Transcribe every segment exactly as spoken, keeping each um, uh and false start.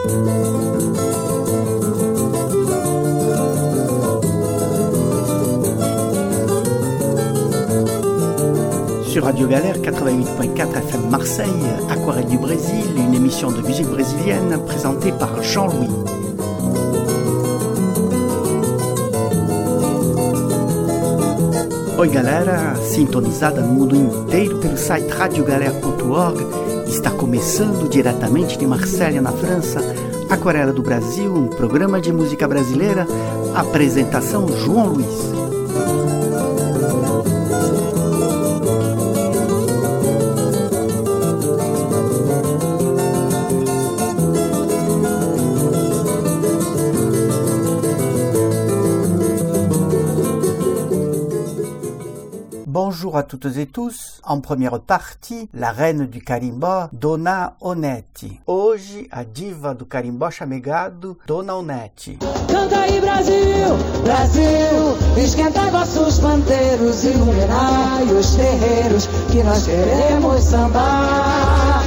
Sur Radio Galère quatre-vingt-huit point quatre F M Marseille, Aquarelle du Brésil, une émission de musique brésilienne présentée par Jean-Louis. Oi galera, sintonizada no mundo inteiro pelo site radio galera ponto org, está começando diretamente de Marselha, na França, Aquarela do Brasil, um programa de música brasileira, apresentação João Luiz. Bonjour à toutes et tous. En première partie, la reine du carimbó, Dona Onete. Hoje, a diva do carimbó chamegado, Dona Onete. Canta aí, Brasil, Brasil, esquenta vossos pandeiros, iluminai os terreiros, que nós queremos sambar.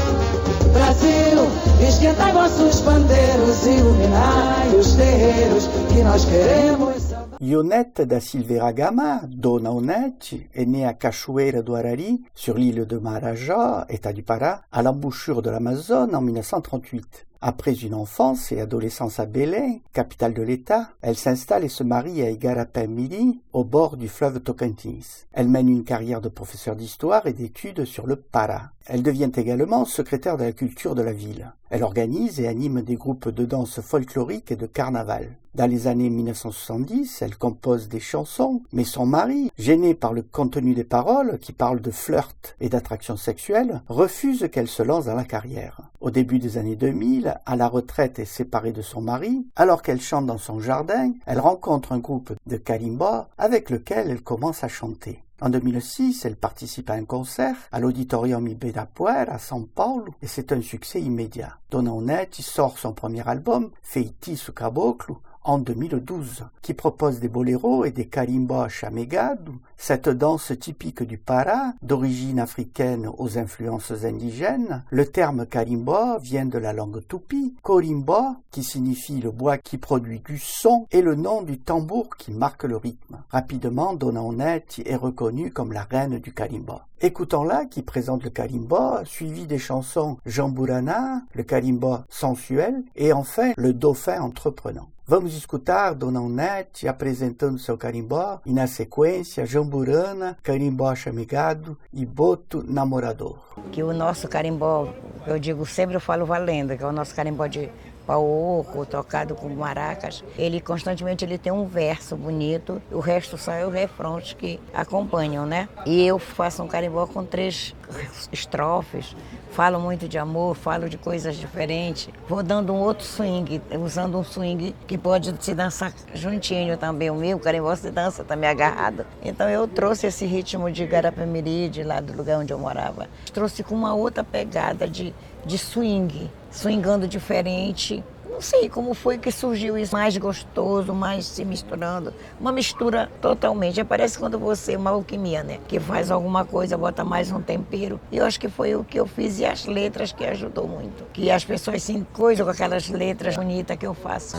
Brasil, esquenta vossos pandeiros, iluminai os terreiros, que nós queremos sambar. Ionete da Silveira Gama, Dona Onete, est née à Cachoeira do Arari, sur l'île de Marajó, État du Pará, à l'embouchure de l'Amazone en mille neuf cent trente-huit. Après une enfance et adolescence à Belém, capitale de l'État, elle s'installe et se marie à Igarapé-Miri, au bord du fleuve Tocantins. Elle mène une carrière de professeur d'histoire et d'études sur le Pará. Elle devient également secrétaire de la culture de la ville. Elle organise et anime des groupes de danse folklorique et de carnaval. Dans les années mille neuf cent soixante-dix, elle compose des chansons, mais son mari, gêné par le contenu des paroles qui parlent de flirt et d'attraction sexuelle, refuse qu'elle se lance dans la carrière. Au début des années deux mille, à la retraite et séparée de son mari, alors qu'elle chante dans son jardin, elle rencontre un groupe de carimbó avec lequel elle commence à chanter. En deux mille six, elle participe à un concert à l'Auditorium Ibirapuera à São Paulo et c'est un succès immédiat. Dona Onete sort son premier album, Feitiço Caboclo, en deux mille douze, qui propose des boléros et des carimbó chamegado, cette danse typique du Pará, d'origine africaine aux influences indigènes. Le terme carimbó vient de la langue tupi, corimbo, qui signifie le bois qui produit du son, et le nom du tambour qui marque le rythme. Rapidement, Dona Onete est reconnue comme la reine du carimbó. Écoutons-la qui présente le carimbó, suivi des chansons Jamburana, le carimbó sensuel, et enfin le dauphin entreprenant. Vamos escutar Dona Onete apresentando seu carimbó e, na sequência, Jamburana, carimbó chamegado e boto namorador. Que o nosso carimbó, eu digo sempre, eu falo valendo, que é o nosso carimbó de pau-oco, tocado com maracas, ele constantemente ele tem um verso bonito, o resto só é os refrões que acompanham, né? E eu faço um carimbó com três estrofes, falo muito de amor, falo de coisas diferentes, vou dando um outro swing, usando um swing que pode se dançar juntinho também, o meu carimbó se dança também agarrado. Então eu trouxe esse ritmo de Igarapé-Miri, de lá do lugar onde eu morava, trouxe com uma outra pegada de, de swing, swingando diferente. Não sei como foi que surgiu isso, mais gostoso, mais se misturando. Uma mistura totalmente. Parece quando você, uma alquimia, né? Que faz alguma coisa, bota mais um tempero. E eu acho que foi o que eu fiz e as letras que ajudou muito. Que as pessoas se coisam com aquelas letras bonitas que eu faço.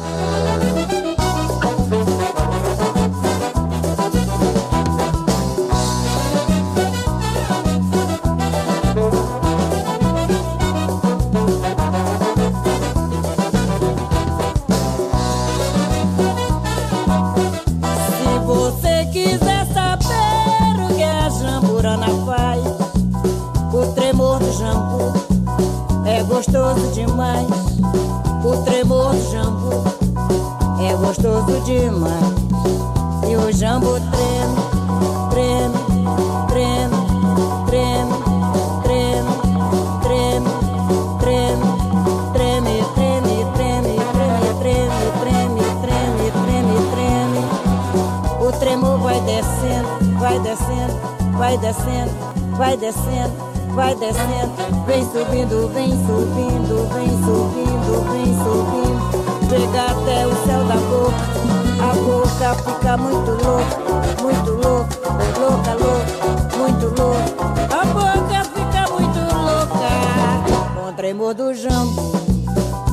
Gostoso demais, o tremor do jambu é gostoso demais. E o jambu treme, treme, treme, treme, treme, treme, treme, treme, treme, treme, treme, treme, treme, treme, treme. O tremor vai descendo, vai descendo, vai descendo, vai descendo. Vai descendo, vem subindo, vem subindo, vem subindo, vem subindo. Chega até o céu da boca, a boca fica muito louca, muito louca, louca, louca, muito louca. A boca fica muito louca, com o tremor do jambu, o jambu.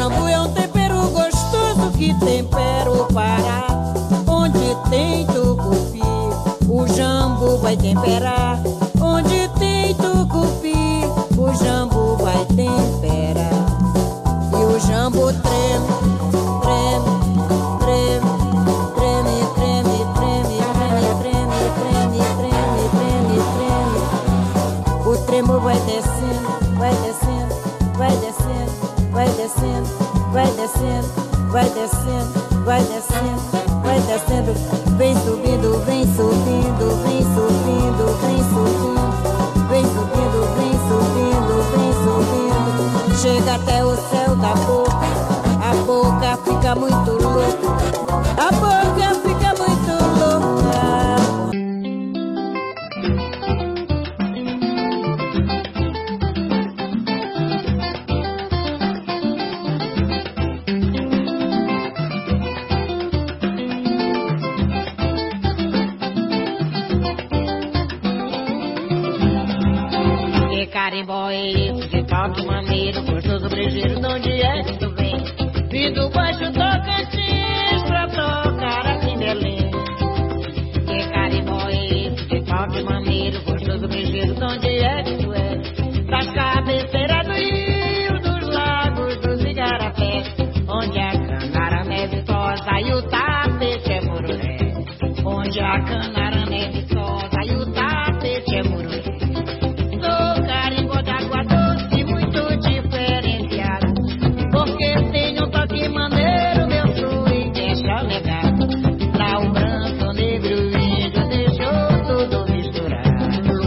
jambu é um tempero gostoso que tempera o Pará. Onde tem tucupi, o jambu vai temperar. Onde tem tucupi, o jambu vai temperar. E o jambu treme, treme, treme, treme, treme, treme, treme, treme, treme, treme, treme, treme. O tremor vai descendo, vai descendo, vai descendo, vai descendo, vai descendo, vai descendo, vai descendo, vai descendo. Vem subindo, vem subindo, vem subindo, vem subindo, vem subindo, vem subindo, vem subindo. Chega até o céu da boca, a boca fica muito louca, a boca fica muito louca. Que carimbó é esse, que toque maneiro, gostoso brejeiro, de onde é que tu vem? Vim do baixo Tocantins pra tocar aqui em Belém. Que carimbó é esse, que toque maneiro, gostoso brejeiro, de onde é que tu é? Das cabeceiras do rio, dos lagos, dos igarapés, onde a canara é vistosa e o tapete é mururé. Onde a canara é vistosa e o tapete é mururé. Sou carimbó de água doce, muito diferenciado, porque tem um toque maneiro, meu swing deixa legado. Lá o branco, o negro e o índio deixou tudo misturado.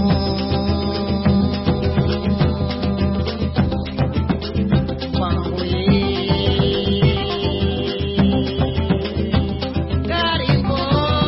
Vamos ir, carimbó,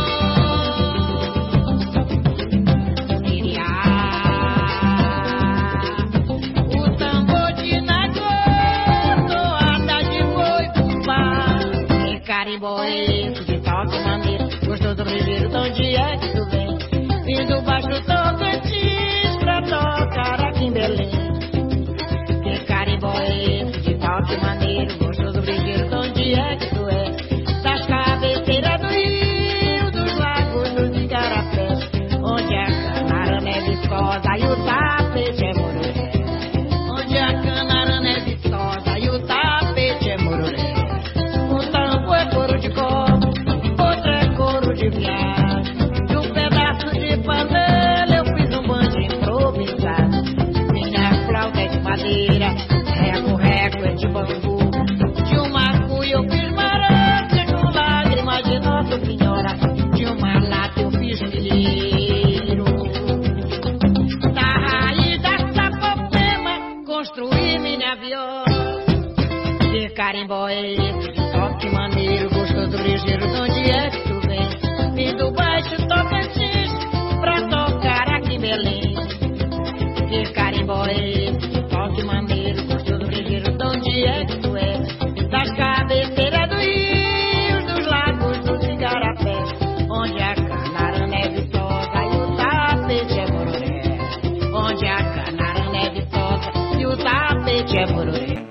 o tambor de nagô, toada de boi bumbá. Que carimbó é esse, de toque maneiro, gostoso brejeiro, de onde é que tu vem? Vim do baixo Tocantins pra tocar aqui em Belém. Que carimbó é esse, de toque maneiro, gostoso brejeiro, de onde é que tu é? Das cabeceiras do rio, dos lagos, dos igarapés, onde a canara é viscosa e o tapete é mururé. Onde a canara é vistosa e o tapete é mururé. Um tambo é couro de cobre, outro é couro de viado. De um pedaço de panela eu fiz um banjo improvisado. Minha flauta é de madeira, reco-reco é de bambu. De uma cuia eu fiz marante, com lágrimas de Nossa Senhora. De uma lata eu fiz milheiro. Da raiz da sapopema construí minha viola. Que carimbó é esse, de toque maneiro, gostoso brejeiro, de onde é que tu vem? Vim do baixo Tocantins pra tocar aqui em Belém. Que carimbó é esse, de toque maneiro, gostoso brejeiro, de onde é que tu é? Das cabeceiras do rio, dos lagos, dos igarapés, onde a canara é vistosa e o tapete é mururé. Onde a canara é vistosa e o tapete é mururé.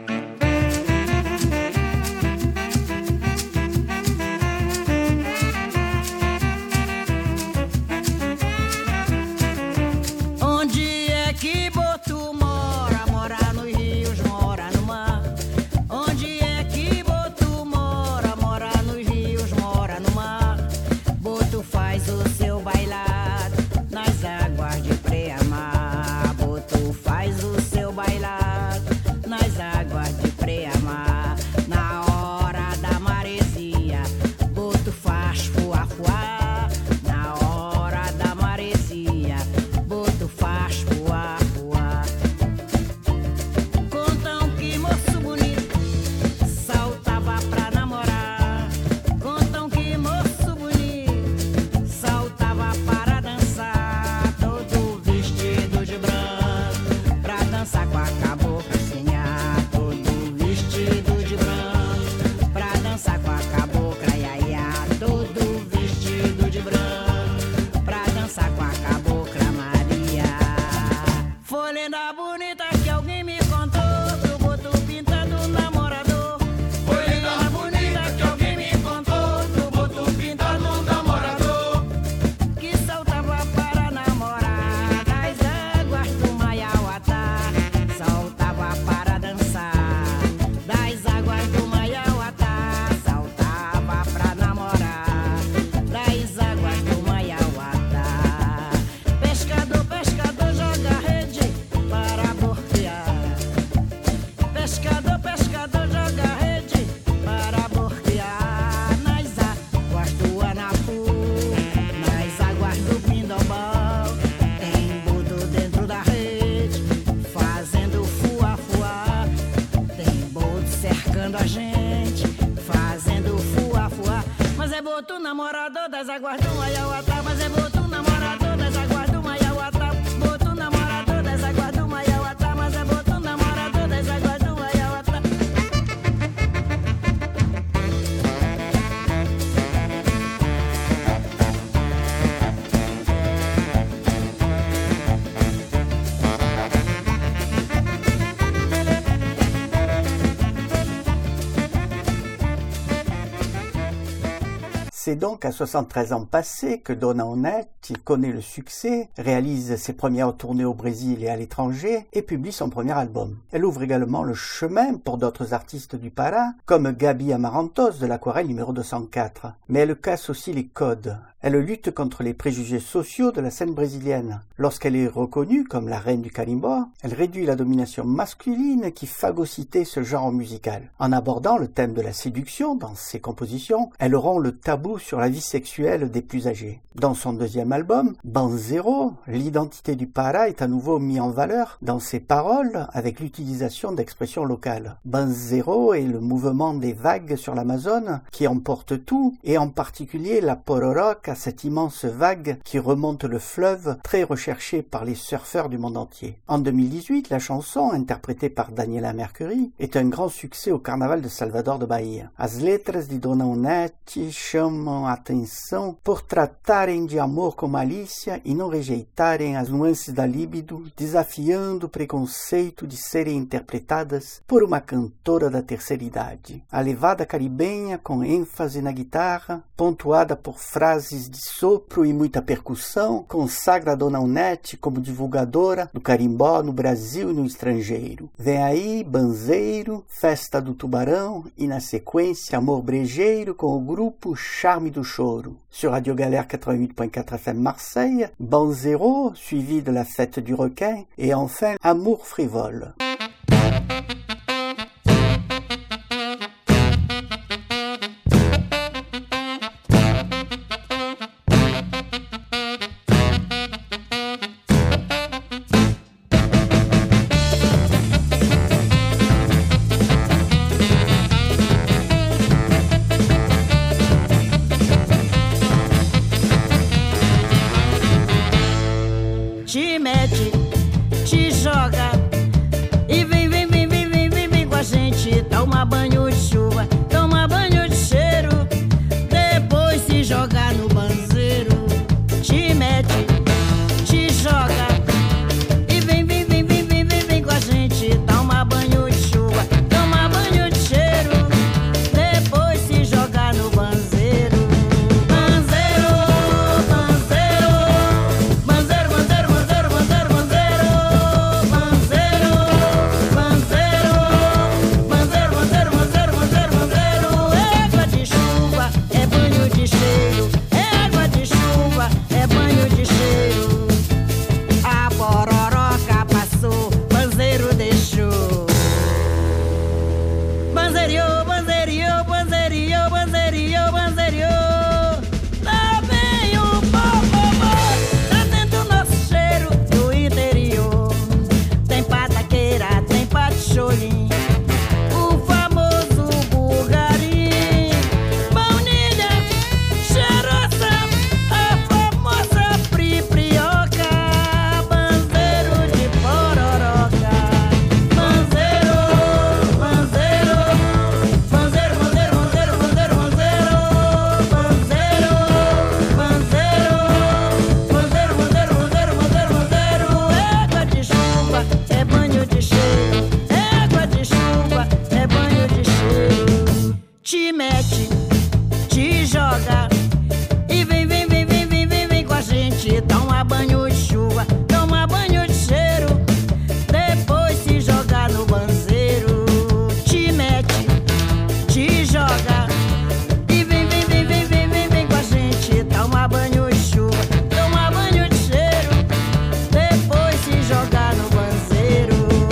Onde é que Boto mora? Mora nos rios, mora no mar. Onde esperando a gente, fazendo fuá, fuá. Mas é boto namorador das águas do Maiauatá. Mas é boto namorador das águas do Maiauatá. Boto namorador das águas do Maiauatá. Mas é boto namorador das águas do Maiauatá. C'est donc à soixante-treize ans passés que Dona Onete connaît le succès, réalise ses premières tournées au Brésil et à l'étranger et publie son premier album. Elle ouvre également le chemin pour d'autres artistes du Pará, comme Gabi Amarantos de l'Aquarelle numéro deux cent quatre. Mais elle casse aussi les codes. Elle lutte contre les préjugés sociaux de la scène brésilienne. Lorsqu'elle est reconnue comme la reine du carimbo, elle réduit la domination masculine qui phagocytait ce genre musical. En abordant le thème de la séduction dans ses compositions, elle rompt le tabou sur la vie sexuelle des plus âgés. Dans son deuxième album, Banzero, l'identité du Pará est à nouveau mise en valeur dans ses paroles avec l'utilisation d'expressions locales. Banzero est le mouvement des vagues sur l'Amazone qui emporte tout, et en particulier la pororoca, cette immense vague qui remonte le fleuve, très recherchée par les surfeurs du monde entier. En deux mille dix-huit, la chanson, interprétée par Daniela Mercury, est un grand succès au carnaval de Salvador de Bahia. As letras de Dona Onete chamam a atenção por tratarem de amor com malícia e não rejeitarem as nuances da libido, desafiando o preconceito de serem interpretadas por uma cantora da terceira idade. A levada caribenha, com ênfase na guitarra, pontuada por frases de sopro e muita percussão, consagra a Dona Onete como divulgadora do carimbó no Brasil e no estrangeiro. Vem aí Banzeiro, Festa do Tubarão e, na sequência, Amor Brejeiro com o grupo Charme do Choro. Sur Radio Galère quatre-vingt-huit point quatre F M Marseille, Banzero, suivi de la Fête du Requin, et enfin Amour frivole. Te mete, te joga e vem, vem, vem, vem, vem, vem, vem com a gente. Toma banho de chuva, toma banho de cheiro, depois se joga no banzeiro. Te mete, te joga e vem, vem, vem, vem, vem, vem, vem com a gente. Toma banho de chuva, toma banho de cheiro, depois se joga no banzeiro.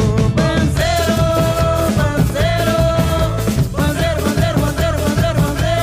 Banzeiro, banzeiro, banzeiro, banzeiro, banzeiro, banzeiro.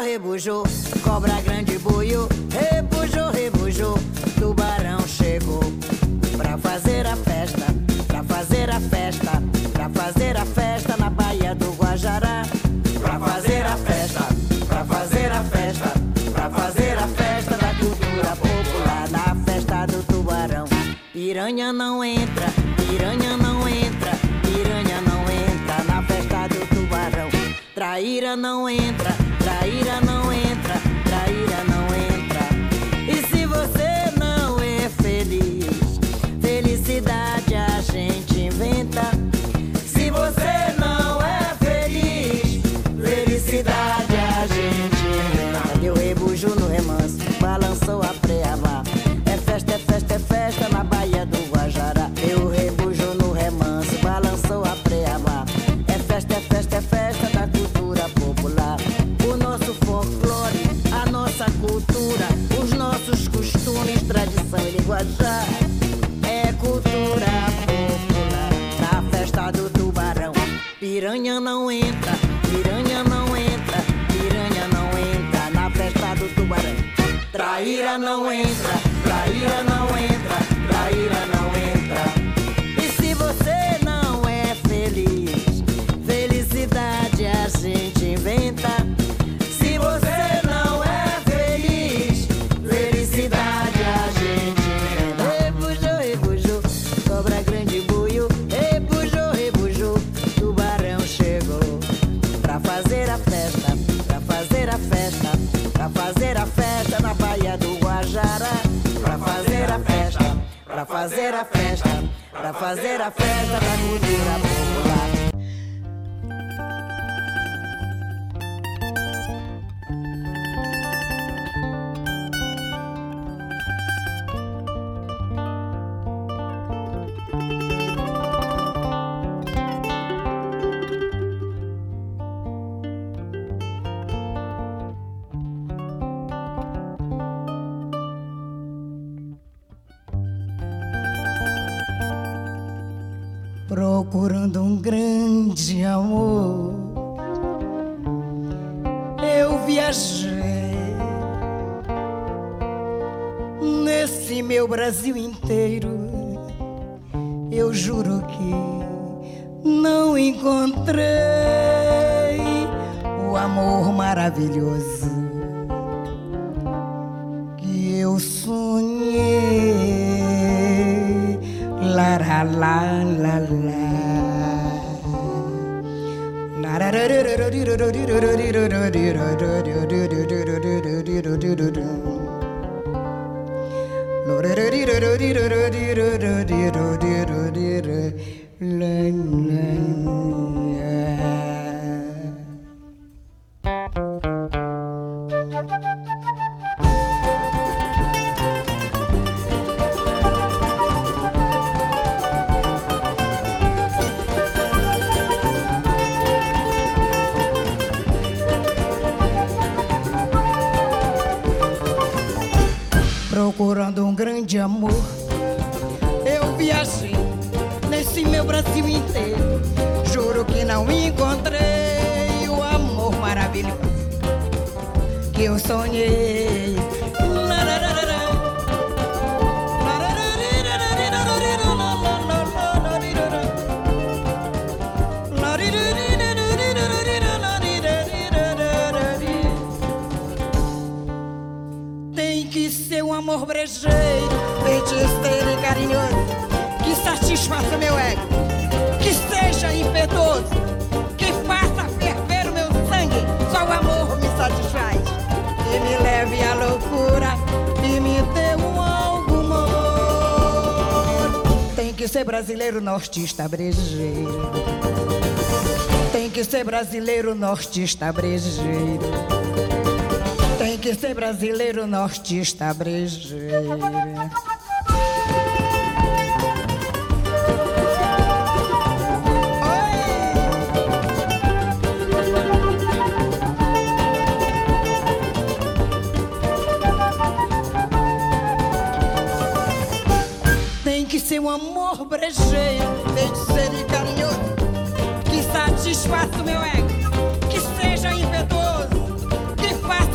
rebujou, cobra grande buiu, rebujou, rebujou, tubarão chegou pra fazer a festa, pra fazer a festa, pra fazer a festa na Baía do Guajará, pra fazer a festa, pra fazer a festa, pra fazer a festa da cultura popular, na festa do tubarão. Piranha não entra, piranha não entra, piranha não entra na festa do tubarão. Traíra não entra, traíra não entra, traíra não entra. E se você não é feliz, felicidade a gente inventa. Se você não é feliz, felicidade a gente inventa. Deu rebujo no remanso, balançou a preaba. É festa, é festa, é festa na Baía do Guajará. Deu rebujo no remanso, balançou a preaba. É festa, é festa, é festa da cultura popular. O nosso folclore, a nossa cultura, os nossos costumes, tradição e linguajar. É cultura popular na festa do tubarão. Piranha não entra, piranha não entra, piranha não entra na festa do tubarão. Traíra não entra, traíra não entra, traíra não entra. E se você não é feliz, felicidade a gente inventa. Se você não é feliz, felicidade a gente inventa. Rebujou, rebujou, cobra grande buiu, rebujou, rebujou, tubarão chegou pra fazer a festa, pra fazer a festa, pra fazer a festa na Baía do Guajará, pra fazer a festa, pra fazer a festa, pra fazer a festa da cultura popular. Procurando um grande amor, eu viajei nesse meu Brasil inteiro. Eu juro que não encontrei o amor maravilhoso que eu sonhei. La la la la la. Procurando um grande amor, eu viajei nesse meu Brasil inteiro. Juro que não encontrei o amor maravilhoso que eu sonhei. Tem que ser um amor brejeiro, feiticeiro e carinhoso, que satisfaça meu ego, que seja impetuoso, que faça ferver o meu sangue. Só o amor me satisfaz, que me leve à loucura e me dê um algo amor. Tem que ser brasileiro, nortista, brejeiro. Tem que ser brasileiro, nortista, brejeiro. Tem que ser brasileiro, nortista, brejeiro. Tem que ser um amor brejeiro, feiticeiro e carinhoso, que satisfaça o meu ego, que seja impetuoso, que faça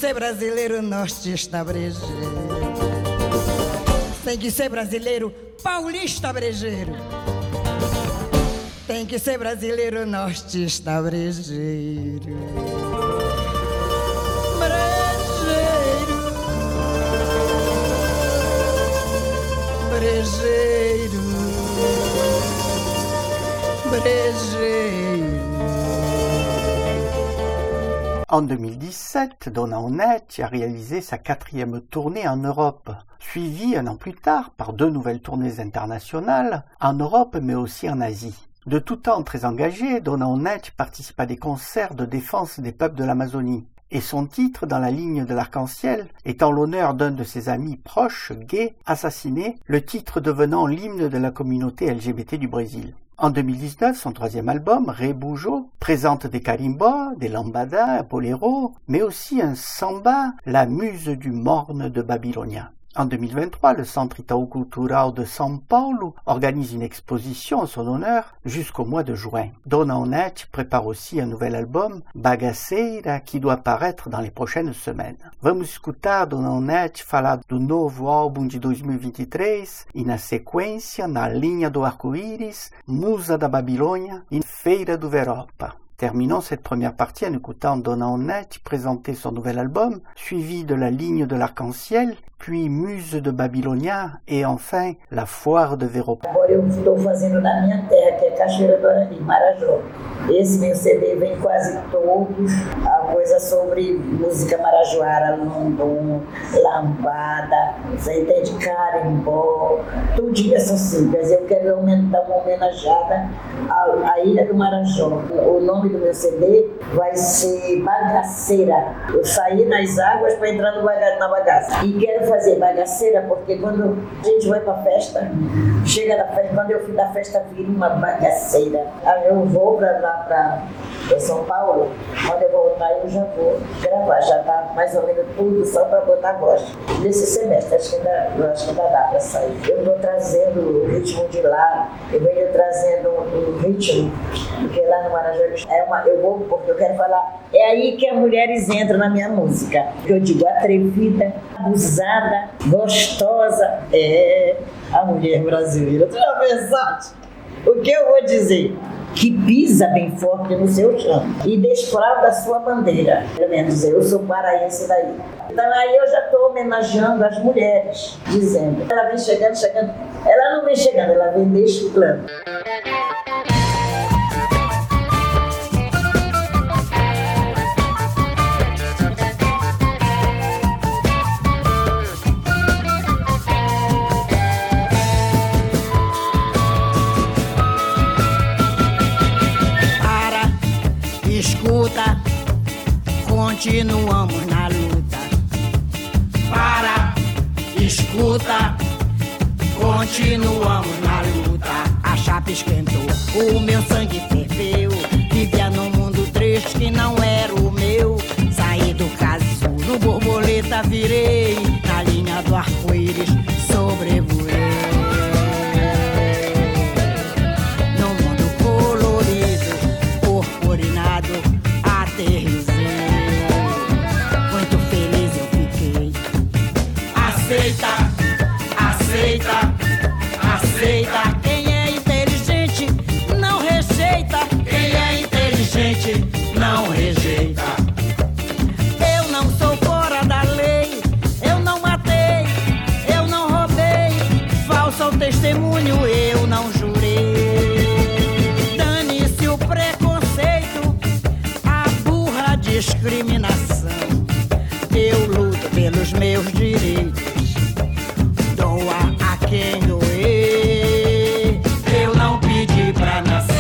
ser brasileiro, nortista brejeiro. Tem que ser brasileiro, paulista brejeiro. Tem que ser brasileiro, nortista brejeiro. Brejeiro, brejeiro, brejeiro. En deux mille dix-sept, Donna Onete a réalisé sa quatrième tournée en Europe, suivie un an plus tard par deux nouvelles tournées internationales, en Europe mais aussi en Asie. De tout temps très engagée, Donna Onete participe à des concerts de défense des peuples de l'Amazonie. Et son titre, dans la ligne de l'arc-en-ciel, est en l'honneur d'un de ses amis proches, gay, assassiné, le titre devenant l'hymne de la communauté L G B T du Brésil. En deux mille dix-neuf, son troisième album, Rebujo, présente des carimbas, des lambadas, un boléro, mais aussi un samba, la muse du morne de Babylonia. En deux mille vingt-trois, le Centre Itaú Cultural de São Paulo organise une exposition en son honneur jusqu'au mois de juin. Donna Onete prépare aussi un nouvel album, Bagaceira, qui doit paraître dans les prochaines semaines. Vamos escutar Donna Onete falar do novo álbum de dois mil e vinte e três e, na sequência, Na Linha do Arco-Íris, Musa da Babilônia e Feira do Veropa. Terminons cette première partie en écoutant Donna Onete présenter son nouvel album, suivi de La Ligne de l'Arc-en-Ciel, puis Muse de Babilônia e, enfin, La Foire de Veropa. Agora eu estou fazendo na minha terra, que é Cachoeira do Arari, Marajó. Esse meu C D vem quase todos a coisa sobre música marajoara, lundum, lambada, você entende, carimbó, tudinho essas siglas. Eu quero aumentar uma homenageada à, à Ilha do Marajó. O nome do meu C D vai ser Bagaceira. Eu saí nas águas para entrar no baga- na bagaça. E quero fazer bagaceira porque quando a gente vai para festa, chega na festa, quando eu fui da festa, vira uma bagaceira. Aí eu vou para lá para São Paulo, quando eu voltar eu já vou gravar, já está mais ou menos tudo só para botar voz. Nesse semestre, acho que ainda, eu acho que ainda dá para sair. Eu estou trazendo o ritmo de lá, eu venho trazendo o ritmo, porque lá no Marajó é uma, eu vou, porque eu quero falar, é aí que as mulheres entram na minha música. Eu digo atrevida, abusada, gostosa, é a mulher brasileira. Tu já pensaste? O que eu vou dizer? Que pisa bem forte no seu chão e desfrauda a sua bandeira. Pelo menos eu sou paraense daí. Então aí eu já estou homenageando as mulheres, dizendo, ela vem chegando, chegando, ela não vem chegando, ela vem desfilando. Escuta, continuamos na luta. Para, escuta, continuamos na luta. A chapa esquentou, o meu sangue ferveu. Vivia num mundo triste que não era o meu. Saí do casulo, no borboleta virei. Na linha do arco-íris sobrevoei. Muito feliz eu fiquei. Aceita, aceita, aceita. Quem é inteligente não rejeita. Quem é inteligente não rejeita. Eu não sou fora da lei. Eu não matei, eu não roubei. Falso ao testemunho eu não jurei. Dane-se o preconceito, discriminação. Eu luto pelos meus direitos. Doa a quem doer. Eu não pedi pra nascer.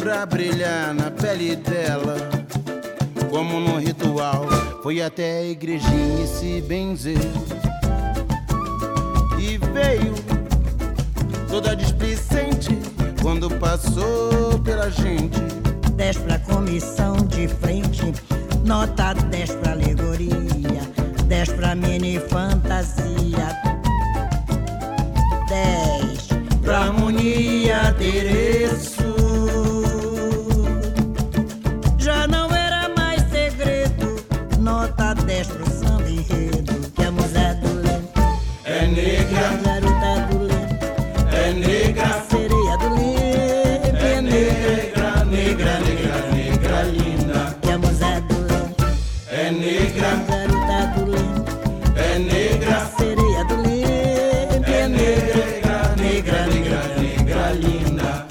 pra brilhar na pele dela. Como num ritual, foi até a igrejinha se benzer. E veio toda displicente quando passou pela gente. Dez pra comissão de frente, nota dez pra alegoria, dez pra mini fantasia, dez pra harmonia, adereço. Já não era mais segredo, nota dez pro samba enredo, que a mulher do Leme é negra, a garota do Leme é negra, a sereia do Leme é negra, negra, negra, negra linda. que a mulher do Leme É a negra, garota do Leme é a negra, sereia do Leme é negra, negra, negra, negra linda.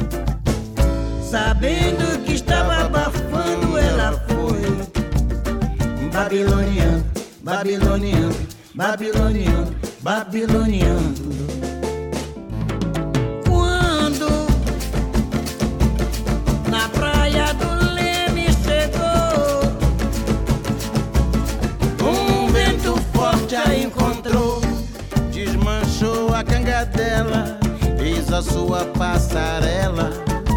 sabendo que estava abafando, ela foi babiloniando, babiloniando, babiloniando, babiloniando. Quando na praia do Leme chegou, Um vento forte a encontrou, desmanchou a canga dela, fez a sua passarela.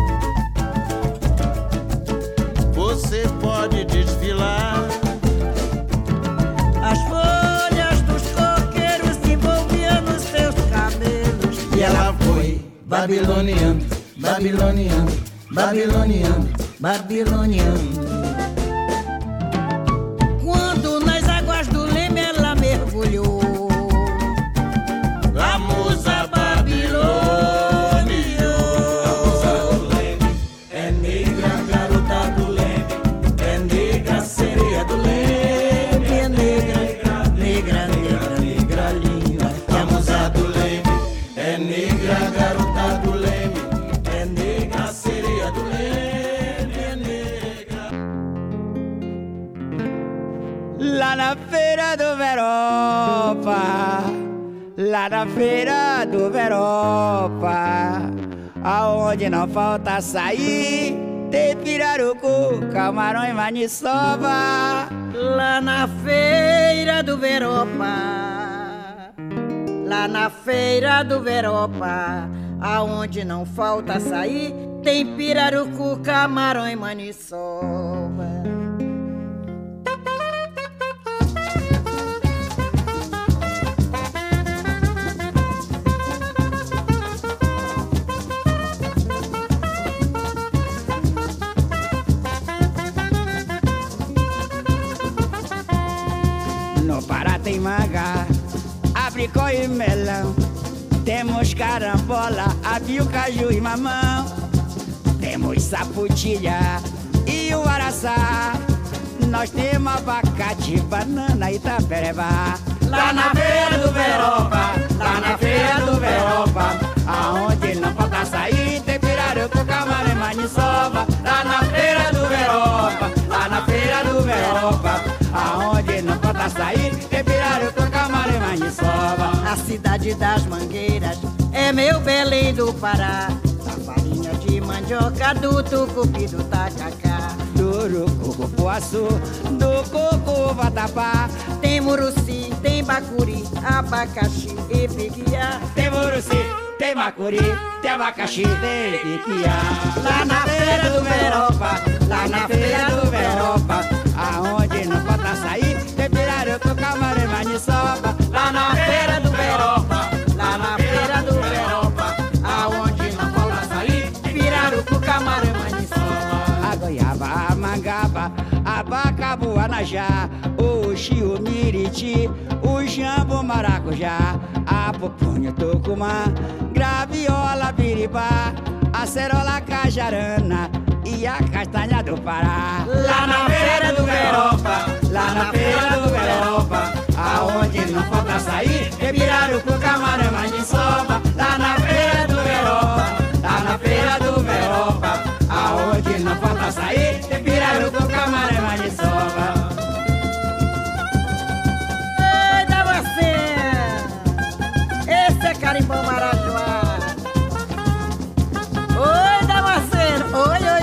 Você pode desfilar, as folhas dos coqueiros se envolviam nos seus cabelos. e ela foi babiloniando, babiloniando, babiloniando, babiloniando. Quando nas águas do Leme ela mergulhou, a musa babilônia. é negra, garota do Leme, é negra, sereia do Leme, é negra, negra, negra, negra linda, que a musa do Leme É negra, garota do Leme, é negra, sereia do Leme, é negra. Lá na feira do Veropa, lá na feira do Veropa, aonde não falta açaí, tem pirarucu, camarão e maniçoba. lá na feira do Veropa, lá na feira do Veropa, aonde não falta açaí, tem pirarucu, camarão e maniçoba. No Pará tem manga, abricó e melão, temos carambola, abiu, caju e mamão, temos saputilha e o araçá, nós temos abacate, banana e tapereba. Lá na feira do Veropa, lá na feira do Veropa, aonde não falta açaí, tem pirarucu, camarão e maniçoba. Lá na feira do Veropa, lá na feira do Veropa, aonde não falta açaí, tem pirarucu, camarão e maniçoba. A cidade das Mangueiras é meu Belém do Pará, da farinha de mandioca, do tucupi, do tacacá. Do cupuaçu, do coco vatapá, Tem muruci, tem bacuri, abacaxi e piquiá. tem muruci, tem macuri, tem abacaxi, tem piquiá. Lá na feira do Veropa, lá na feira do Veropa, aonde não falta açaí, tem pirarucu, camarão e maniçoba. lá na feira do Veropa, lá na feira do Veropa, aonde não falta açaí, pirarucu, camarão e maniçoba. A goiaba, a mangaba, a bacabu, a najá, o chiu, miriti, o jambo, maracujá, a pupunha, tucumã, graviola, biribá, a cerola, cajarana e a castanha do Pará. Lá na feira do Veropa, lá na feira do Veropa, aonde não falta açaí, tem pirarucu, camarão e maniçoba. Lá na feira do Veropa, lá na feira do Veropa, aonde não falta açaí, tem pirarucu, camarão e maniçoba. Eita você! Esse é carimbó marajoá. Oi, Damasceno! Oi, oi,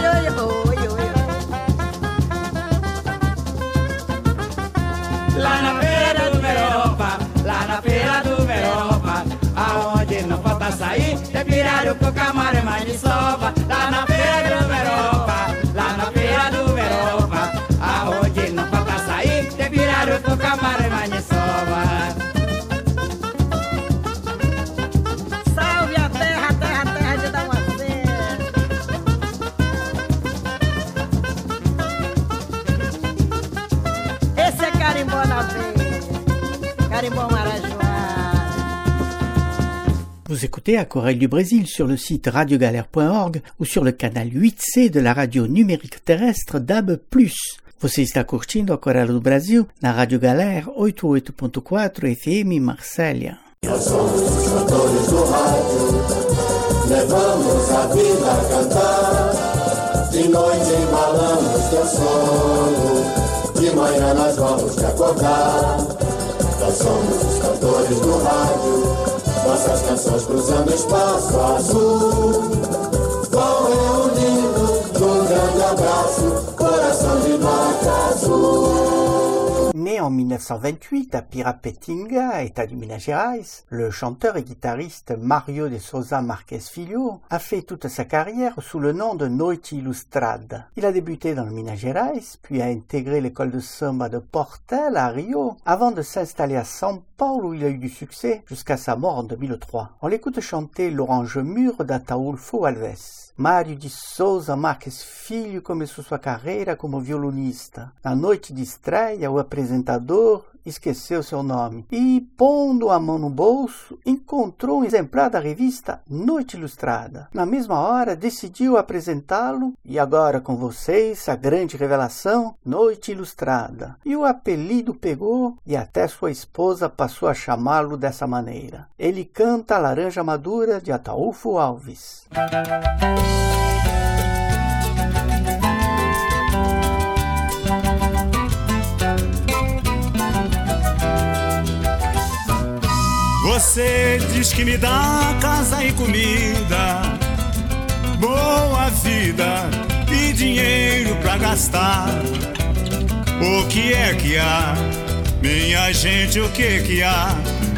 Pataçaí, tem pirarucu, camarão, maniçoba. Lá na feira do Veropa, lá na feira do Veropa. Aonde no Pataçaí, tem pirarucu, camarão, maniçoba. Salve a terra, terra, terra de Damasceno. Esse é carimbó na veia, carimbó marajoara. Vous écoutez Aquarelle du Brésil sur le site radio galère point org ou sur le canal huit C de la radio numérique terrestre D A B plus. Você está curtindo Aquarelle do Brasil na Rádio Galera oitenta e oito ponto quatro F M Marsella. Nós somos os cantores do rádio, levamos a vida a cantar. De noite embalamos teu sono, de manhã nós vamos te acordar. Nós somos os cantores do rádio, nossas canções cruzando espaço azul, vão reunindo num grande abraço, coração de vaca azul. Né en mille neuf cent vingt-huit à Pirapetinga, État du Minas Gerais, le chanteur et guitariste Mario de Souza Marques Filho a fait toute sa carrière sous le nom de Noite Ilustrada. Il a débuté dans le Minas Gerais, puis a intégré l'école de samba de Portela à Rio, avant de s'installer à São Paulo où il a eu du succès jusqu'à sa mort en deux mille trois. On l'écoute chanter L'Orange Mûre d'Ataúlfo Alves. Mário de Souza Marques Filho começou sua carreira como violonista. Na noite de estreia, o apresentador esqueceu seu nome e, pondo a mão no bolso, encontrou um exemplar da revista Noite Ilustrada. Na mesma hora, decidiu apresentá-lo e agora com vocês a grande revelação Noite Ilustrada. E o apelido pegou e até sua esposa passou a chamá-lo dessa maneira. Ele canta Laranja Madura de Ataúlfo Alves. Você diz que me dá casa e comida, boa vida e dinheiro pra gastar. O que é que há, minha gente, o que que há?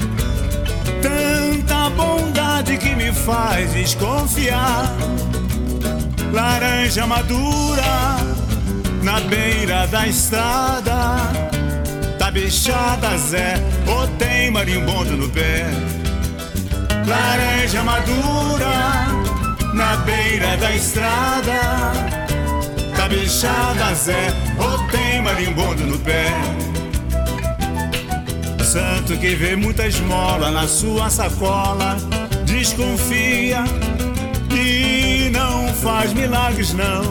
Tanta bondade que me faz desconfiar. Laranja madura na beira da estrada, tá bichada Zé, ou tem marimbondo no pé. Laranja madura na beira da estrada, tá bichada Zé, ou tem marimbondo no pé. Santo que vê muita esmola na sua sacola, desconfia e não faz milagres não.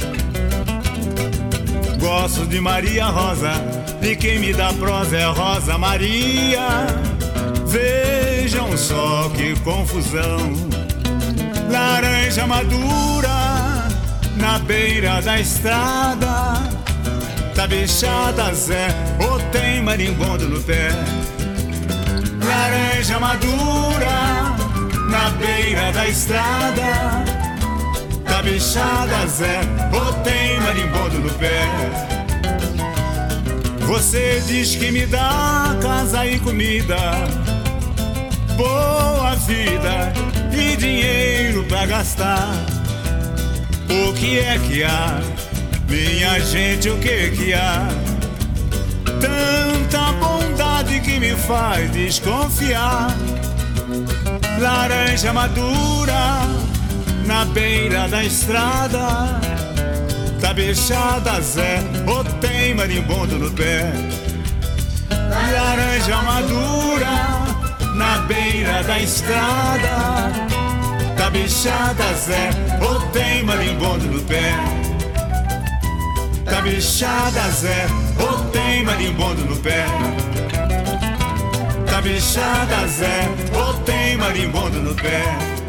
Gosto de Maria Rosa, e quem me dá prosa é Rosa Maria. Vejam só que confusão. Laranja madura na beira da estrada, tá bichada Zé, ou tem marimbondo no pé. Laranja madura na beira da estrada, tá bichada Zé, ou tem marimbondo no pé. Você diz que me dá casa e comida, boa vida e dinheiro pra gastar. O que é que há, minha gente, o que que há? Tanta bondade que me faz desconfiar. Laranja madura na beira da estrada, tá bichada Zé, ou tem marimbondo no pé. Laranja madura na beira da estrada, tá bichada Zé, ou tem marimbondo no pé. Tá bichada Zé, ou tem marimbondo no pé. Tá bichada Zé, ou tem marimbondo no pé.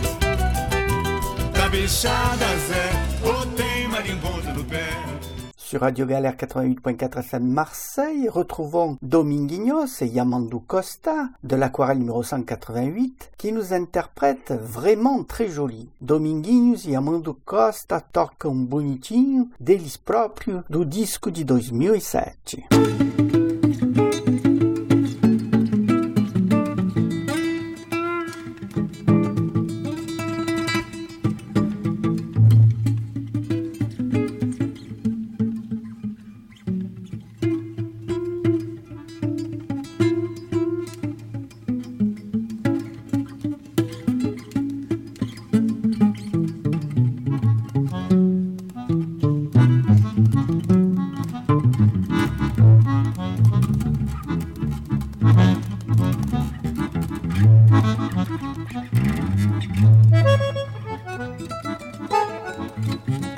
Tá bichada Zé, ou tem marimbondo no pé. Sur Radio Galère quatre-vingt-huit point quatre F M Marseille, retrouvons Dominguinhos et Yamandu Costa de l'aquarelle numéro cent quatre-vingt-huit qui nous interprètent vraiment très joli. Dominguinhos e Yamandu Costa tocam bonitinho deles próprios do disco de dois mil e sete.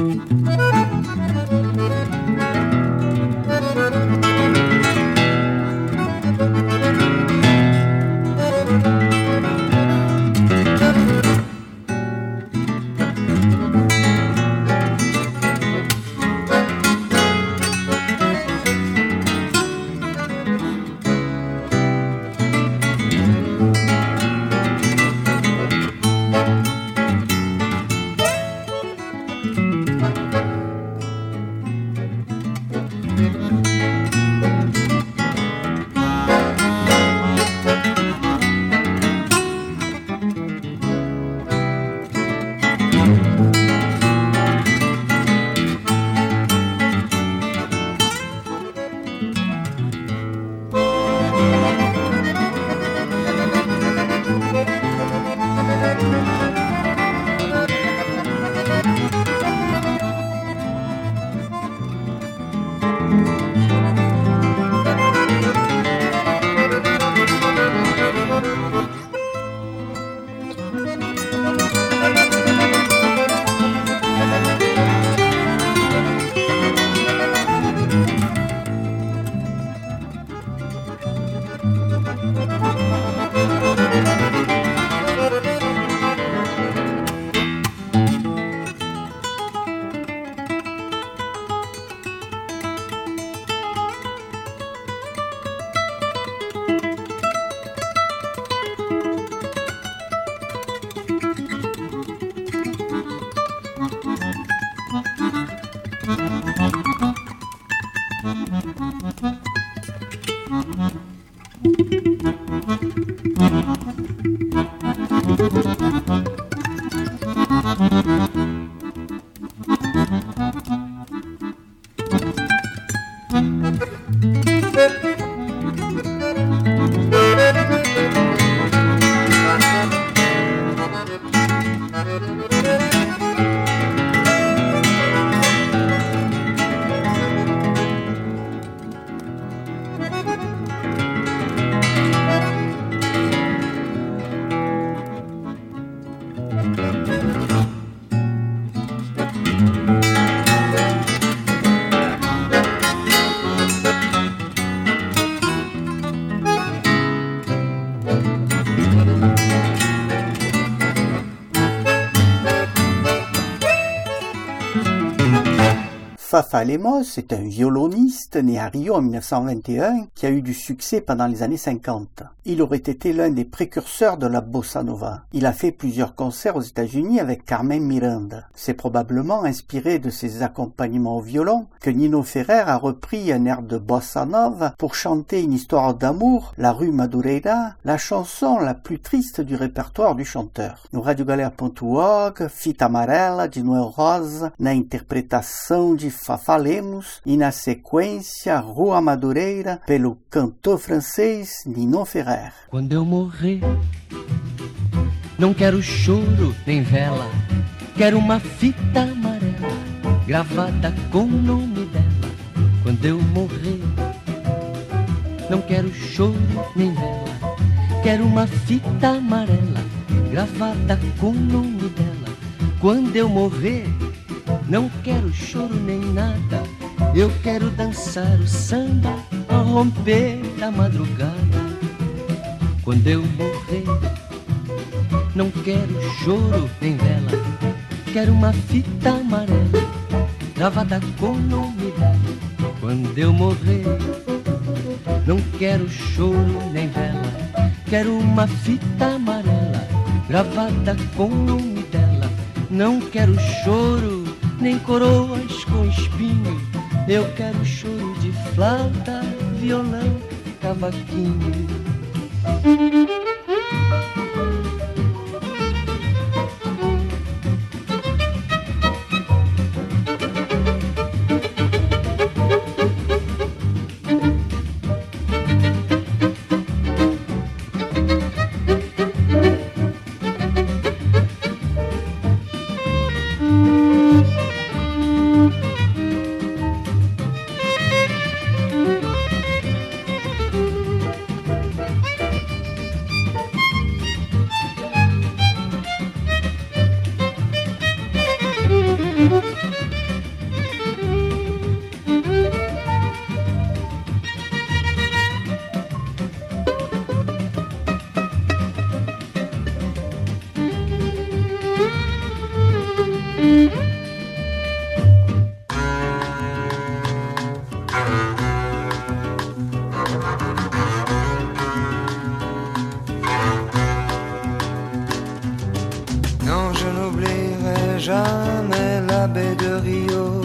Fafa Lemos est un violoniste né à Rio en mille neuf cent vingt et un qui a eu du succès pendant les années cinquante. Il aurait été l'un des précurseurs de la bossa nova. Il a fait plusieurs concerts aux États-Unis avec Carmen Miranda. C'est probablement inspiré de ses accompagnements au violon que Nino Ferrer a repris un air de bossa nova pour chanter une histoire d'amour, La Rue Madureira, la chanson la plus triste du répertoire du chanteur. No radio galera ponto org, Fita Amarela de Noel Rosa, na interpretação de Fafa Lemos e na sequência Rua Madureira pelo cantor francês Nino Ferrer. Quando eu morrer, não quero choro nem vela, quero uma fita amarela gravada com o nome dela. Quando eu morrer, não quero choro nem vela, quero uma fita amarela gravada com o nome dela. Quando eu morrer, não quero choro nem nada, eu quero dançar o samba ao romper da madrugada. Quando eu morrer, não quero choro nem vela, quero uma fita amarela gravada com o nome dela. Quando eu morrer, não quero choro nem vela, quero uma fita amarela gravada com o nome dela. Não quero choro nem coroas com espinho, eu quero choro de flauta, violão, cavaquinho. jamais la baie de Rio,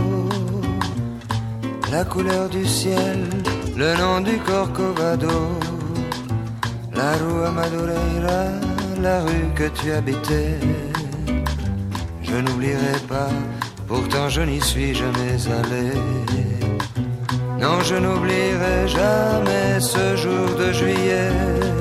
la couleur du ciel, le nom du Corcovado, la rue Madureira, la rue que tu habitais. Je n'oublierai pas, pourtant je n'y suis jamais allé. Non, je n'oublierai jamais ce jour de juillet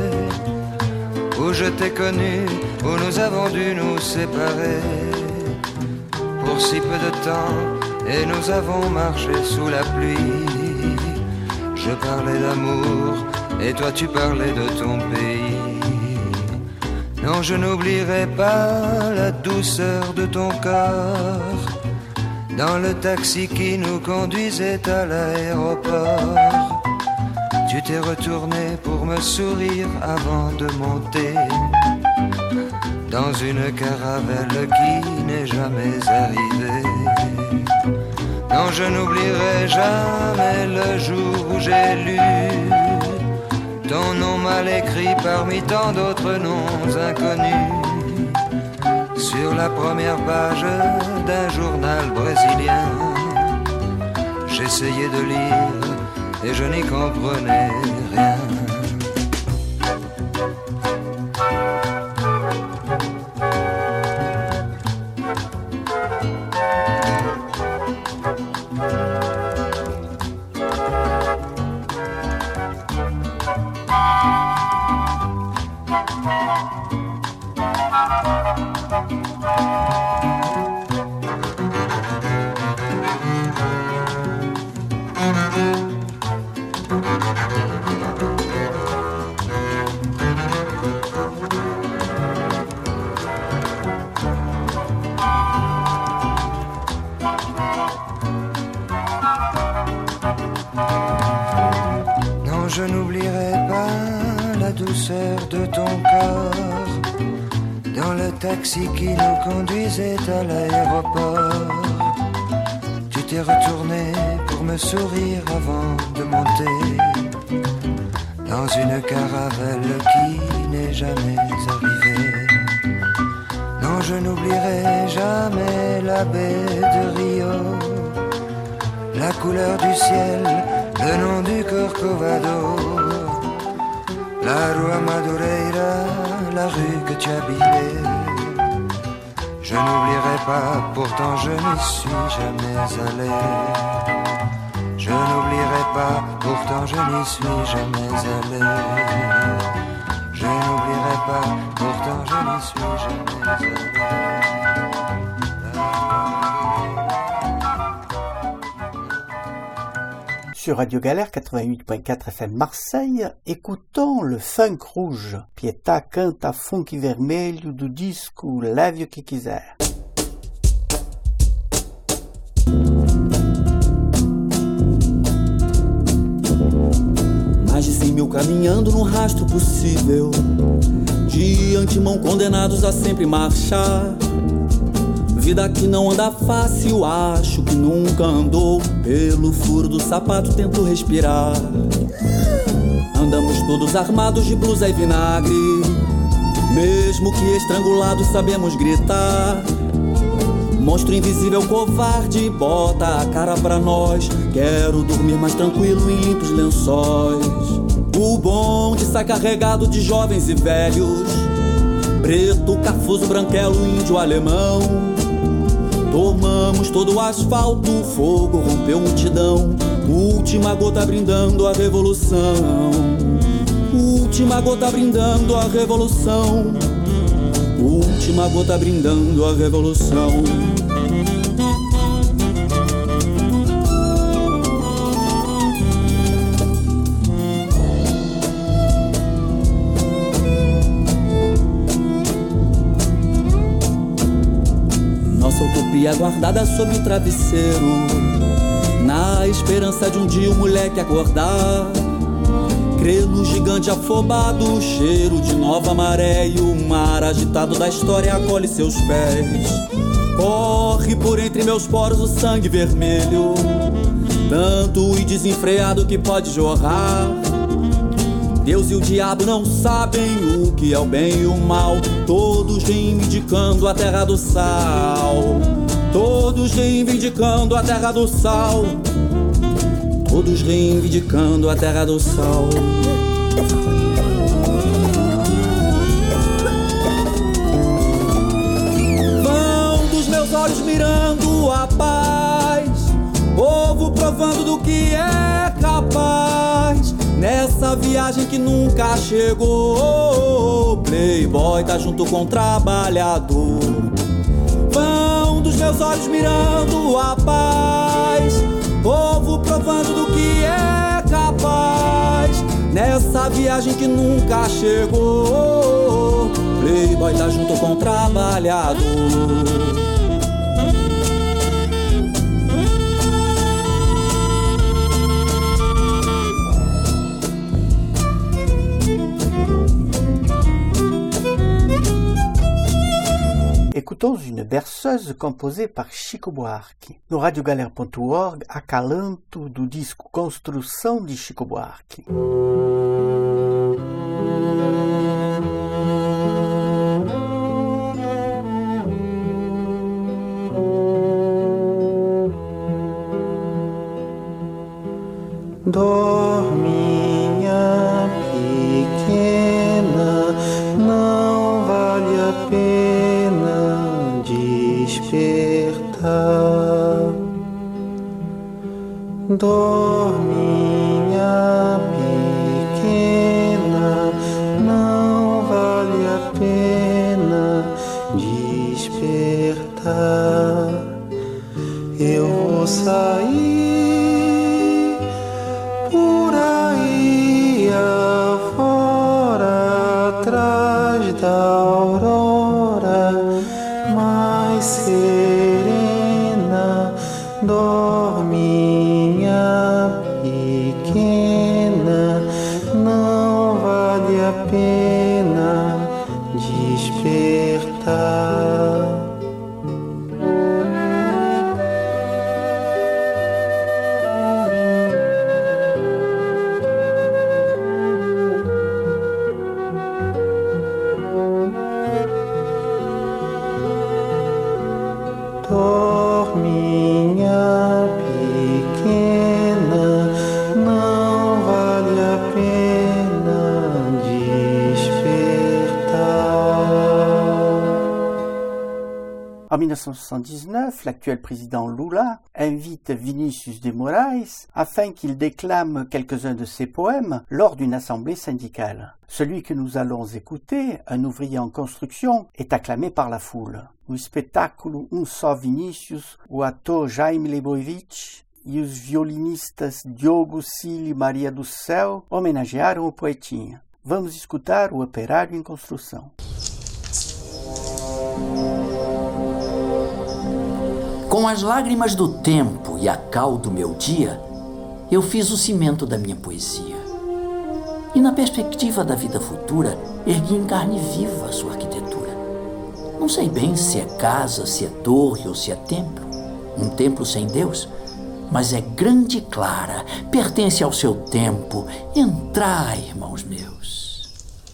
où je t'ai connu, où nous avons dû nous séparer pour si peu de temps, et nous avons marché sous la pluie. Je parlais d'amour et toi tu parlais de ton pays. Non, je n'oublierai pas la douceur de ton corps dans le taxi qui nous conduisait à l'aéroport. Tu t'es retourné pour me sourire avant de monter dans une caravelle qui n'est jamais arrivée. Non, je n'oublierai jamais le jour où j'ai lu ton nom mal écrit parmi tant d'autres noms inconnus sur la première page d'un journal brésilien. J'essayais de lire et je n'y comprenais rien. Je n'oublierai pas la douceur de ton corps dans le taxi qui nous conduisait à l'aéroport. Tu t'es retourné pour me sourire avant de monter dans une caravelle qui n'est jamais arrivée. Non, je n'oublierai jamais la baie de Rio, la couleur du ciel, le nom du Corcovado, la rue Madureira, la rue que tu habitais. Je n'oublierai pas, pourtant je n'y suis jamais allé. Je n'oublierai pas, pourtant je n'y suis jamais allé. Je n'oublierai pas, pourtant je n'y suis jamais allé. Sur Radio Galère quatre-vingt-huit point quatre F M Marseille, écoutons le funk rouge. Pietà canta funk vermelho do disco Leve o que quiser. Mais de cem mil caminhando num rastro possível, de antemão condenados a sempre marchar. Vida que não anda fácil, acho que nunca andou. Pelo furo do sapato tento respirar. Andamos todos armados de blusa e vinagre, mesmo que estrangulados sabemos gritar. Monstro invisível, covarde, bota a cara pra nós. Quero dormir mais tranquilo em limpos lençóis. O bonde sai carregado de jovens e velhos, preto, cafuso, branquelo, índio, alemão. Tomamos todo o asfalto, o fogo rompeu multidão. Última gota brindando a revolução. Última gota brindando a revolução. Última gota brindando a revolução. Utopia guardada sob o travesseiro, na esperança de um dia o moleque acordar. Crê no gigante afobado, cheiro de nova maré, e o mar agitado da história acolhe seus pés. Corre por entre meus poros o sangue vermelho, tanto e desenfreado que pode jorrar. Deus e o diabo não sabem o que é o bem e o mal, todos reivindicando a terra do sal. todos reivindicando a terra do sal, todos reivindicando a terra do sal. Vão dos meus olhos mirando a paz, povo provando do que é capaz, nessa viagem que nunca chegou. Playboy tá junto com o trabalhador. Vão dos meus olhos mirando a paz, povo provando do que é capaz, nessa viagem que nunca chegou. Playboy tá junto com o trabalhador. Écoutons une berceuse composée par Chico Buarque. No radiogalera ponto org, acalanto do disco Construção de Chico Buarque. Dorminha pequena, não vale a pena despertar. Dorminha pequena, não vale a pena despertar. Eu vou sair por aí afora, atrás da aurora mais serena. Dorminha pequena, não vale a pena despertar. Dorminha pequena, não vale a pena despertar. En mille neuf cent soixante-dix-neuf, l'actuel président Lula invite Vinícius de Moraes afin qu'il déclame quelques-uns de ses poèmes lors d'une assemblée syndicale. Celui que nous allons écouter, un ouvrier en construction, est acclamé par la foule. O espetáculo Um Só Vinícius, o ator Jaime Leibovitch e os violinistas Diogo Cili e Maria do Céu homenagearam o poetinha. Vamos escutar o Operário em Construção. Com as lágrimas do tempo e a cal do meu dia, eu fiz o cimento da minha poesia. E na perspectiva da vida futura, ergui em carne viva a sua arquitetura. Não sei bem se é casa, se é torre ou se é templo. Um templo sem Deus, mas é grande e clara, pertence ao seu tempo. Entrai, irmãos meus.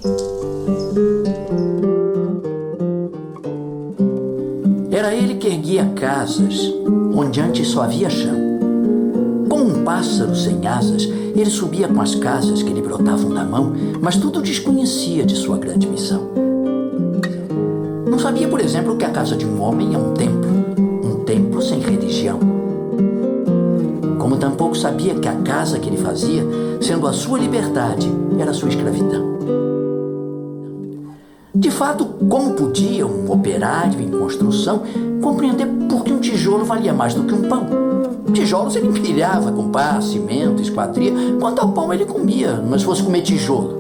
Era ele que erguia casas onde antes só havia chão. Como um pássaro sem asas, ele subia com as casas que lhe brotavam da mão, mas tudo desconhecia de sua grande missão. Não sabia, por exemplo, que a casa de um homem é um templo, um templo sem religião. Como tampouco sabia que a casa que ele fazia, sendo a sua liberdade, era a sua escravidão. De fato, como podia um operário em construção compreender por que um tijolo valia mais do que um pão? Tijolos ele empilhava com pá, cimento, esquadria, quanto ao pão ele comia, mas fosse comer tijolo.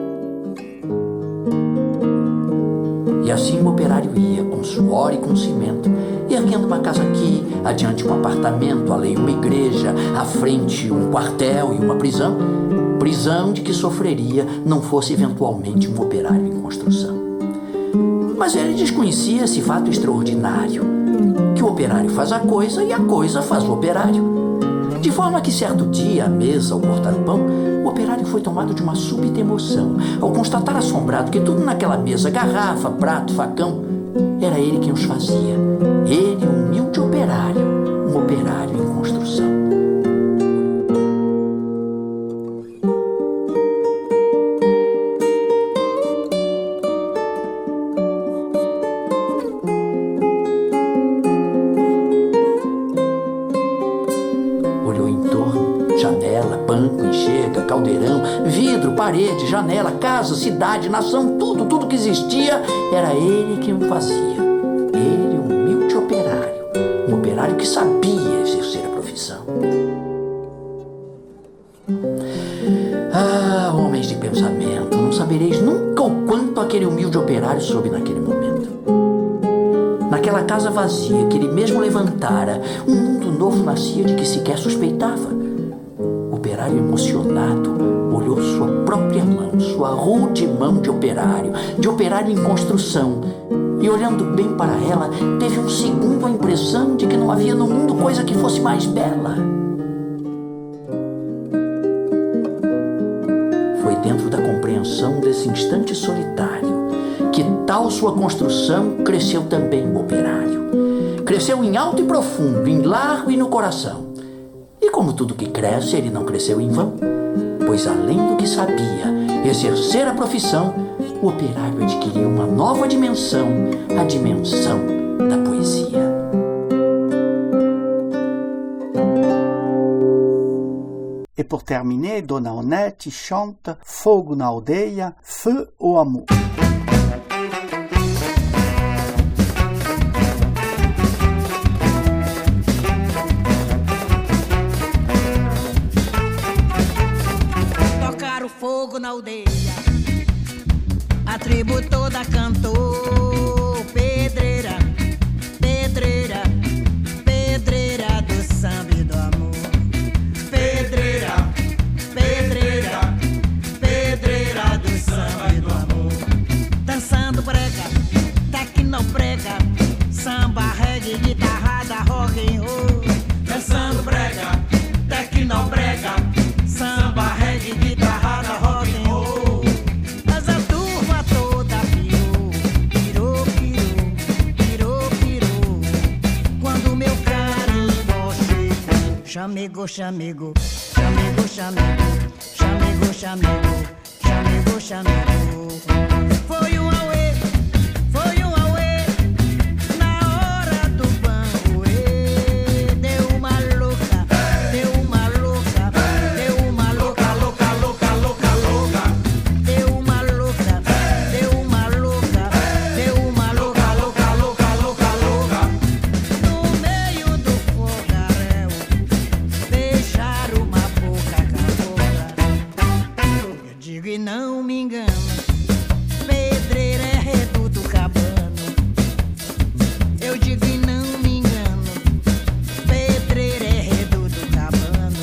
E assim o operário ia, com suor e com cimento, erguendo uma casa aqui, adiante um apartamento, além uma igreja, à frente um quartel e uma prisão, prisão de que sofreria não fosse eventualmente um operário em construção. Mas ele desconhecia esse fato extraordinário, que o operário faz a coisa e a coisa faz o operário. De forma que certo dia, à mesa, ao cortar o pão, o operário foi tomado de uma súbita emoção, ao constatar assombrado que tudo naquela mesa, garrafa, prato, facão, era ele quem os fazia. Ele, humilde operário, operário, um operário em construção. Caldeirão, vidro, parede, janela, casa, cidade, nação, tudo, tudo que existia, era ele que o fazia. Ele, um humilde operário, um operário que sabia exercer a profissão. Ah, homens de pensamento, não sabereis nunca o quanto aquele humilde operário soube naquele momento. Naquela casa vazia que ele mesmo levantara, um mundo novo nascia de que sequer suspeitava. O operário emocionado olhou sua própria mão, sua rude mão de operário, de operário em construção, e olhando bem para ela, teve um segundo a impressão de que não havia no mundo coisa que fosse mais bela. Foi dentro da compreensão desse instante solitário que tal sua construção cresceu também o operário. Cresceu em alto e profundo, em largo e no coração. E como tudo que cresce, ele não cresceu em vão, pois além do que sabia exercer a profissão, o operário adquiriu uma nova dimensão, a dimensão da poesia. E pour terminer, Dona Onete chante Fogo na Aldeia, Feu au Hameau. Fogo na aldeia, a tribo toda cantou. Pedreira, pedreira, pedreira do samba e do amor. Pedreira, pedreira, pedreira do samba e do amor. Dançando brega, tecnobrega, samba, reggae, guitarrada, rock and roll. Dançando brega, tecnobrega, samba, reggae, guitarrada. Chamego, chamego, chamego, chamego, chamego, chamego, chamego, chamego. Foi um auê, foi um auê, na hora do banho. Deu uma louca, deu uma louca, deu uma louca, louca, louca, louca, louca. Deu uma louca, deu uma louca, deu uma louca, louca, louca, louca, louca. No meio do fogaréu beijar uma boca cabocla. Eu digo e não me engano, pedreira é reduto cabano. Eu digo e não me engano, pedreira é reduto cabano.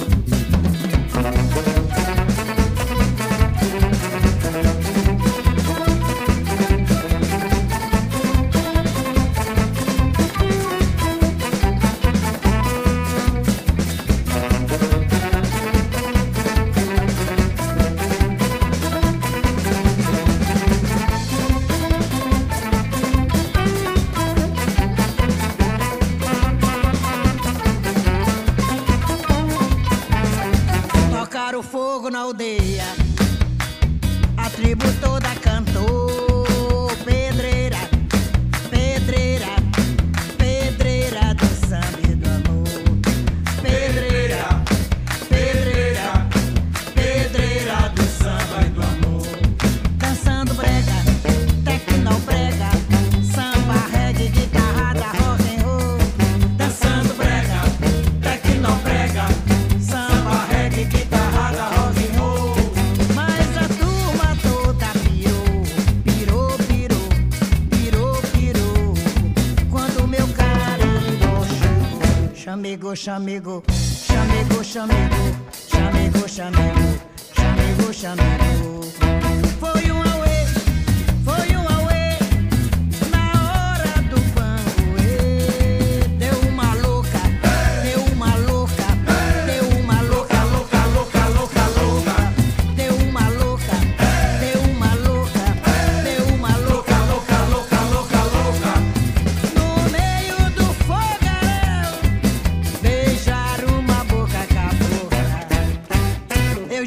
Tocaram fogo na aldeia, a tribo toda cantou. Pedreira, pedreira, pedreira do samba e do amor. Pedreira, pedreira, pedreira do samba e do amor. Dançando brega, tecnobrega, samba, reggae, guitarrada, rock and roll. Dançando brega, tecnobrega, samba, reggae, guitarrada, rock and roll. Mas a turma toda pirou, pirou, pirou, pirou, pirou. Quando meu carimbo chegou, chamego, chamego, chamego, chamego, chamego, chamego, chamego, chamego. Foi um auê, foi um auê, na hora do banho. Deu uma louca, deu uma louca, deu uma louca, louca, louca, louca, louca. Deu uma louca, deu uma louca, deu uma louca, louca, louca, louca, louca. No meio do fogaréu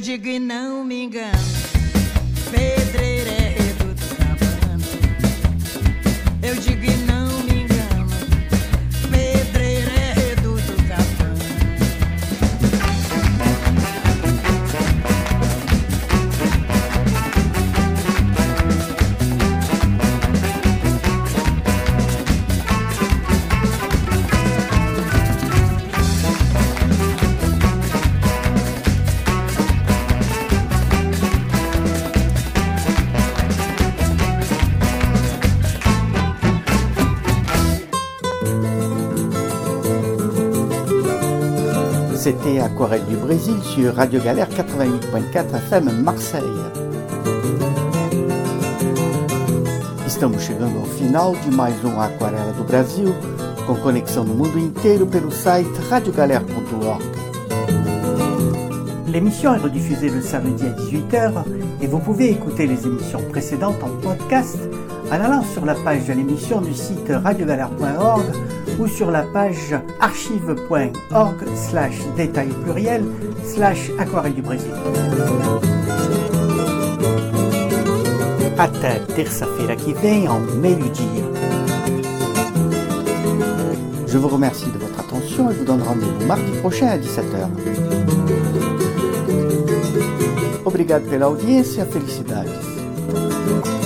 digo e não me engano, pedreiro é reduto cavando. Eu digo e não me engano, pedreiro é reduto cavando. C'était Aquarelle du Brésil sur Radio Galère quatre-vingt-huit point quatre F M Marseille. Estamos chegando ao final de mais um Aquarela do Brasil, com conexão no mundo inteiro pelo site radio galère point org. L'émission est rediffusée le samedi à dix-huit heures et vous pouvez écouter les émissions précédentes en podcast en allant sur la page de l'émission du site radio galère point org ou sur la page archive point org slash détail pluriel slash aquarelle du Brésil. Até terça-feira que vem ao meio-dia. Je vous remercie de votre attention et vous donne rendez-vous mardi prochain à dix-sept heures. Obrigado pela audiência, felicidades.